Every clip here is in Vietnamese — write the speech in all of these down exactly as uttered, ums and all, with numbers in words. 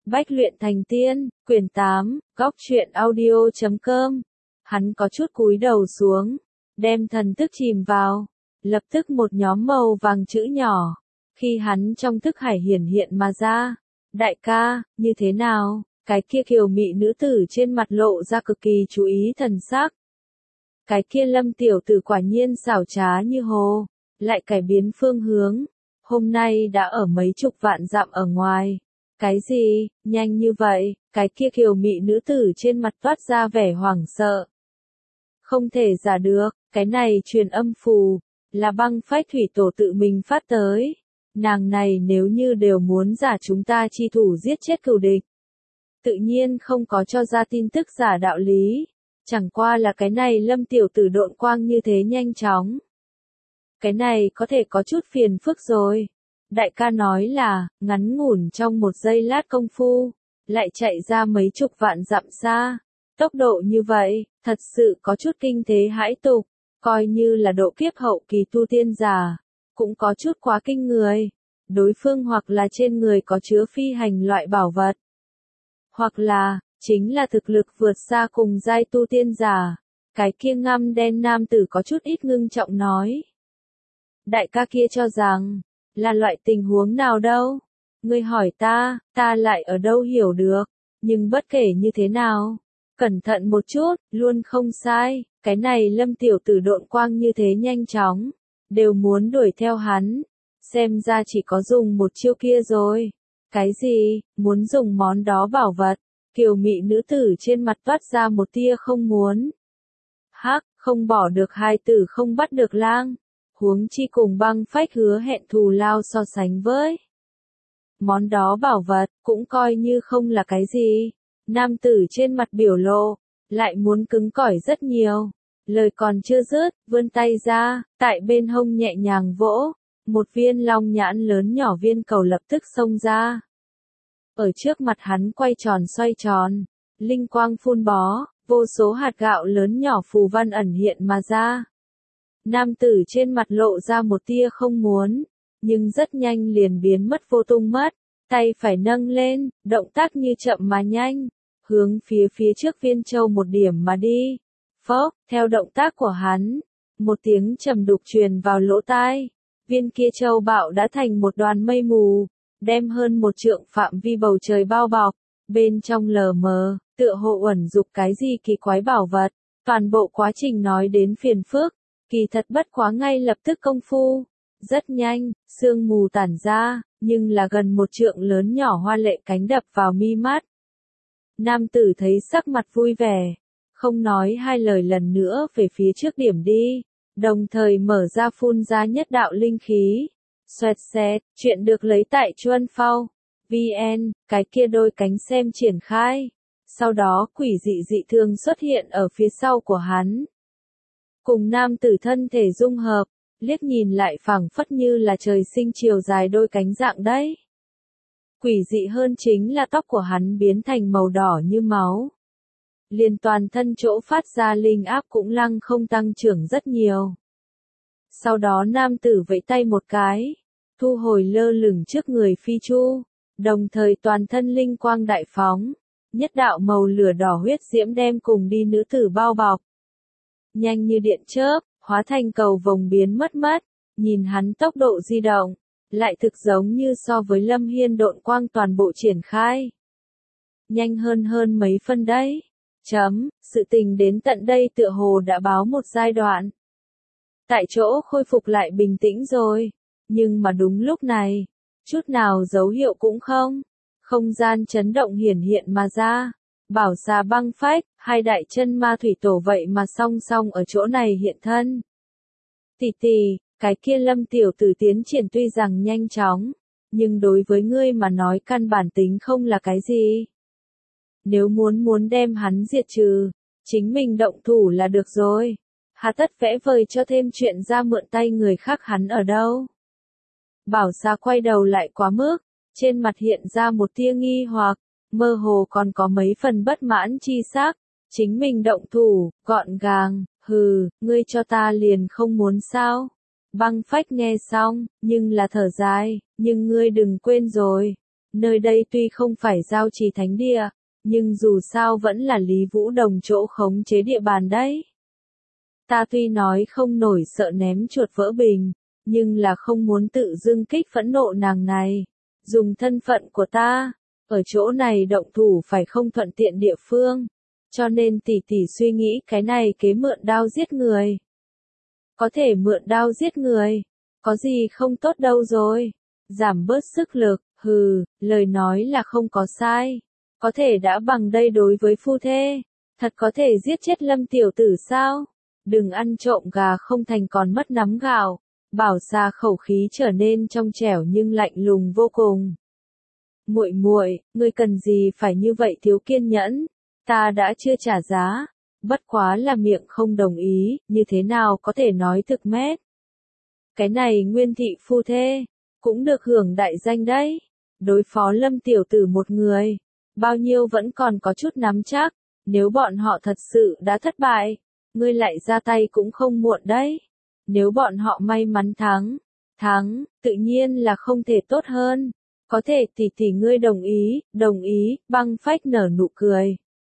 Bách luyện thành tiên, quyển tám, góc truyện audio chấm com. Hắn có chút cúi đầu xuống, đem thần thức chìm vào. Lập tức một nhóm màu vàng chữ nhỏ. Khi hắn trong thức hải hiển hiện mà ra. Đại ca, như thế nào? Cái kia kiều mị nữ tử trên mặt lộ ra cực kỳ chú ý thần sắc. Cái kia Lâm tiểu tử quả nhiên xảo trá như hồ, lại cải biến phương hướng. Hôm nay đã ở mấy chục vạn dặm ở ngoài. Cái gì, nhanh như vậy? Cái kia kiều mị nữ tử trên mặt toát ra vẻ hoảng sợ. Không thể giả được, cái này truyền âm phù, là băng phách thủy tổ tự mình phát tới. Nàng này nếu như đều muốn giả chúng ta chi thủ giết chết cừu địch. Tự nhiên không có cho ra tin tức giả đạo lý. Chẳng qua là cái này Lâm tiểu tử độn quang như thế nhanh chóng. Cái này có thể có chút phiền phức rồi. Đại ca nói là, ngắn ngủn trong một giây lát công phu, lại chạy ra mấy chục vạn dặm xa. Tốc độ như vậy, thật sự có chút kinh thế hãi tục, coi như là độ kiếp hậu kỳ tu tiên giả, cũng có chút quá kinh người. Đối phương hoặc là trên người có chứa phi hành loại bảo vật, hoặc là, chính là thực lực vượt xa cùng giai tu tiên giả. Cái kia ngăm đen nam tử có chút ít ngưng trọng nói. Đại ca kia cho rằng, là loại tình huống nào đâu? Ngươi hỏi ta, ta lại ở đâu hiểu được, nhưng bất kể như thế nào, cẩn thận một chút, luôn không sai, cái này Lâm tiểu tử độn quang như thế nhanh chóng, đều muốn đuổi theo hắn, xem ra chỉ có dùng một chiêu kia rồi. Cái gì, muốn dùng món đó bảo vật? Kiều mị nữ tử trên mặt toát ra một tia không muốn. Hắc, không bỏ được hai tử không bắt được lang. Huống chi cùng băng phách hứa hẹn thù lao so sánh với. Món đó bảo vật, cũng coi như không là cái gì. Nam tử trên mặt biểu lộ, lại muốn cứng cỏi rất nhiều. Lời còn chưa dứt, vươn tay ra, tại bên hông nhẹ nhàng vỗ. Một viên long nhãn lớn nhỏ viên cầu lập tức xông ra. Ở trước mặt hắn quay tròn xoay tròn, linh quang phun bó, vô số hạt gạo lớn nhỏ phù văn ẩn hiện mà ra. Nam tử trên mặt lộ ra một tia không muốn, nhưng rất nhanh liền biến mất vô tung mất, tay phải nâng lên, động tác như chậm mà nhanh, hướng phía phía trước viên châu một điểm mà đi. Phốc, theo động tác của hắn, một tiếng trầm đục truyền vào lỗ tai, viên kia châu bạo đã thành một đoàn mây mù, đem hơn một trượng phạm vi bầu trời bao bọc, bên trong lờ mờ, tựa hồ uẩn dục cái gì kỳ quái bảo vật, toàn bộ quá trình nói đến phiền phức. Kỳ thật bất quá ngay lập tức công phu, rất nhanh, sương mù tản ra, nhưng là gần một trượng lớn nhỏ hoa lệ cánh đập vào mi mắt. Nam tử thấy sắc mặt vui vẻ, không nói hai lời lần nữa về phía trước điểm đi, đồng thời mở ra phun ra nhất đạo linh khí. Xoẹt xẹt, chuyện được lấy tại Chuân Phao, vn, cái kia đôi cánh xem triển khai. Sau đó quỷ dị dị thương xuất hiện ở phía sau của hắn. Cùng nam tử thân thể dung hợp, liếc nhìn lại phảng phất như là trời sinh chiều dài đôi cánh dạng đấy. Quỷ dị hơn chính là tóc của hắn biến thành màu đỏ như máu. Liền toàn thân chỗ phát ra linh áp cũng lăng không tăng trưởng rất nhiều. Sau đó nam tử vẫy tay một cái, thu hồi lơ lửng trước người phi chu, đồng thời toàn thân linh quang đại phóng, nhất đạo màu lửa đỏ huyết diễm đem cùng đi nữ tử bao bọc. Nhanh như điện chớp, hóa thành cầu vồng biến mất mất, nhìn hắn tốc độ di động, lại thực giống như so với Lâm Hiên độn quang toàn bộ triển khai. Nhanh hơn hơn mấy phân đấy. Chấm, sự tình đến tận đây tựa hồ đã báo một giai đoạn. Tại chỗ khôi phục lại bình tĩnh rồi, nhưng mà đúng lúc này, chút nào dấu hiệu cũng không. Không gian chấn động hiển hiện mà ra. Bảo xà băng phách, hai đại chân ma thủy tổ vậy mà song song ở chỗ này hiện thân. Tỷ tỷ, cái kia Lâm tiểu tử tiến triển tuy rằng nhanh chóng, nhưng đối với ngươi mà nói căn bản tính không là cái gì. Nếu muốn muốn đem hắn diệt trừ, chính mình động thủ là được rồi. Hà tất vẽ vời cho thêm chuyện ra mượn tay người khác hắn ở đâu. Bảo xà quay đầu lại quá mức, trên mặt hiện ra một tia nghi hoặc. Mơ hồ còn có mấy phần bất mãn chi sắc, chính mình động thủ, gọn gàng, hừ, ngươi cho ta liền không muốn sao. Băng phách nghe xong, nhưng là thở dài, nhưng ngươi đừng quên rồi, Nơi đây tuy không phải giao trì thánh địa, nhưng dù sao vẫn là Lý Vũ Đồng chỗ khống chế địa bàn đấy. Ta tuy nói không nổi sợ ném chuột vỡ bình, nhưng là không muốn tự dưng kích phẫn nộ nàng này. Dùng thân phận của ta, ở chỗ này động thủ phải không thuận tiện địa phương. Cho nên tỷ tỷ suy nghĩ cái này kế mượn đao giết người. Có thể mượn đao giết người, có gì không tốt đâu rồi. Giảm bớt sức lực, hừ, lời nói là không có sai. Có thể đã bằng đây đối với phu thê, thật có thể giết chết Lâm tiểu tử sao? Đừng ăn trộm gà không thành còn mất nắm gạo. Bảo Sa khẩu khí trở nên trong trẻo nhưng lạnh lùng vô cùng. Muội muội, ngươi cần gì phải như vậy thiếu kiên nhẫn? Ta đã chưa trả giá, bất quá là miệng không đồng ý, như thế nào có thể nói thực mét? Cái này Nguyên thị phu thê, cũng được hưởng đại danh đấy. Đối phó Lâm tiểu tử một người, bao nhiêu vẫn còn có chút nắm chắc, nếu bọn họ thật sự đã thất bại, ngươi lại ra tay cũng không muộn đấy. Nếu bọn họ may mắn thắng, thắng, tự nhiên là không thể tốt hơn. Có thể tỷ tỷ ngươi đồng ý, đồng ý, băng phách nở nụ cười.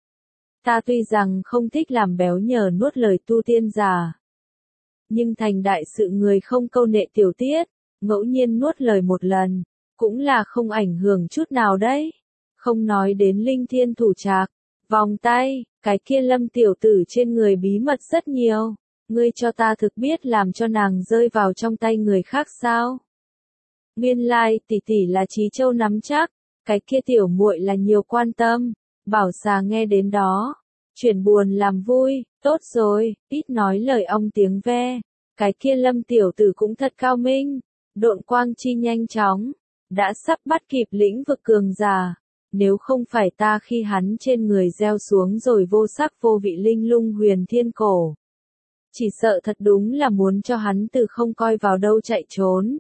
Ta tuy rằng không thích làm béo nhờ nuốt lời tu tiên giả, nhưng thành đại sự người không câu nệ tiểu tiết, ngẫu nhiên nuốt lời một lần, cũng là không ảnh hưởng chút nào đấy. Không nói đến linh thiên thủ trạc, vòng tay, cái kia Lâm tiểu tử trên người bí mật rất nhiều. Ngươi cho ta thực biết làm cho nàng rơi vào trong tay người khác sao? Nguyên lai tỷ tỷ là Trí Châu nắm chắc, cái kia tiểu muội là nhiều quan tâm. Bảo Xà nghe đến đó, chuyển buồn làm vui, tốt rồi, ít nói lời ong tiếng ve. Cái kia Lâm tiểu tử cũng thật cao minh, độn quang chi nhanh chóng, đã sắp bắt kịp lĩnh vực cường giả. Nếu không phải ta khi hắn trên người gieo xuống rồi vô sắc vô vị linh lung huyền thiên cổ, chỉ sợ thật đúng là muốn cho hắn từ không coi vào đâu chạy trốn.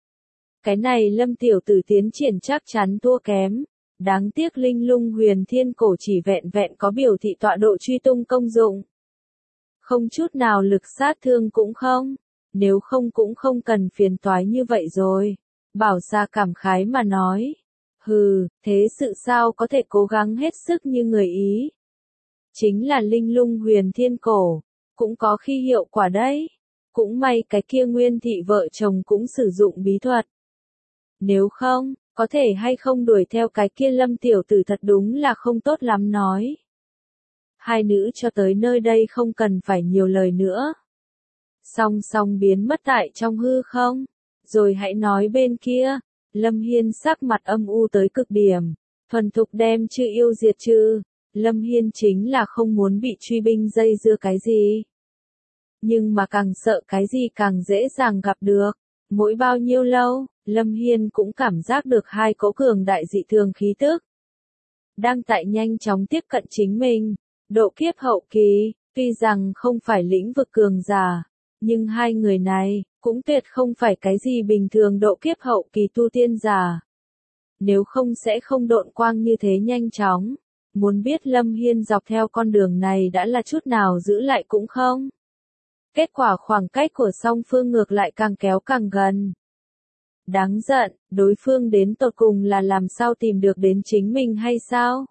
Cái này Lâm tiểu tử tiến triển chắc chắn thua kém. Đáng tiếc linh lung huyền thiên cổ chỉ vẹn vẹn có biểu thị tọa độ truy tung công dụng. Không chút nào lực sát thương cũng không. Nếu không cũng không cần phiền toái như vậy rồi. Bảo Sa cảm khái mà nói. Hừ, thế sự sao có thể cố gắng hết sức như người Ý. Chính là linh lung huyền thiên cổ. Cũng có khi hiệu quả đấy. Cũng may cái kia Nguyên thị vợ chồng cũng sử dụng bí thuật. Nếu không, có thể hay không đuổi theo cái kia Lâm tiểu tử thật đúng là không tốt lắm nói. Hai nữ cho tới nơi đây không cần phải nhiều lời nữa. Song song biến mất tại trong hư không. Rồi hãy nói bên kia, Lâm Hiên sắc mặt âm u tới cực điểm. Thuần thục đem chư yêu diệt trừ. Lâm Hiên chính là không muốn bị truy binh dây dưa cái gì. Nhưng mà càng sợ cái gì càng dễ dàng gặp được. Mỗi bao nhiêu lâu, Lâm Hiên cũng cảm giác được hai cỗ cường đại dị thường khí tức. Đang tại nhanh chóng tiếp cận chính mình. Độ kiếp hậu kỳ, tuy rằng không phải lĩnh vực cường giả, nhưng hai người này, cũng tuyệt không phải cái gì bình thường độ kiếp hậu kỳ tu tiên giả. Nếu không sẽ không độn quang như thế nhanh chóng. Muốn biết Lâm Hiên dọc theo con đường này đã là chút nào giữ lại cũng không. Kết quả khoảng cách của song phương ngược lại càng kéo càng gần. Đáng giận, đối phương đến tột cùng là làm sao tìm được đến chính mình hay sao?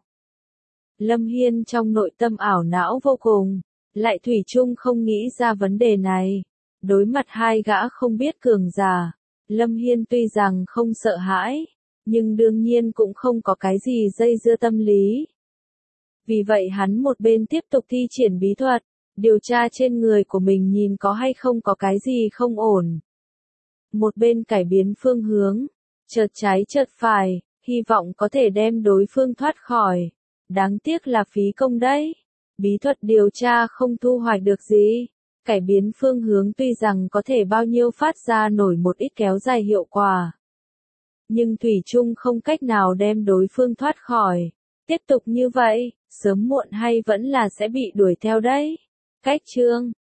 Lâm Hiên trong nội tâm ảo não vô cùng, lại thủy chung không nghĩ ra vấn đề này. Đối mặt hai gã không biết cường giả, Lâm Hiên tuy rằng không sợ hãi, nhưng đương nhiên cũng không có cái gì dây dưa tâm lý. Vì vậy hắn một bên tiếp tục thi triển bí thuật, điều tra trên người của mình nhìn có hay không có cái gì không ổn. Một bên cải biến phương hướng, chợt trái chợt phải, hy vọng có thể đem đối phương thoát khỏi. Đáng tiếc là phí công đấy. Bí thuật điều tra không thu hoạch được gì. Cải biến phương hướng tuy rằng có thể bao nhiêu phát ra nổi một ít kéo dài hiệu quả. Nhưng thủy chung không cách nào đem đối phương thoát khỏi. Tiếp tục như vậy, sớm muộn hay vẫn là sẽ bị đuổi theo đấy. Cách chương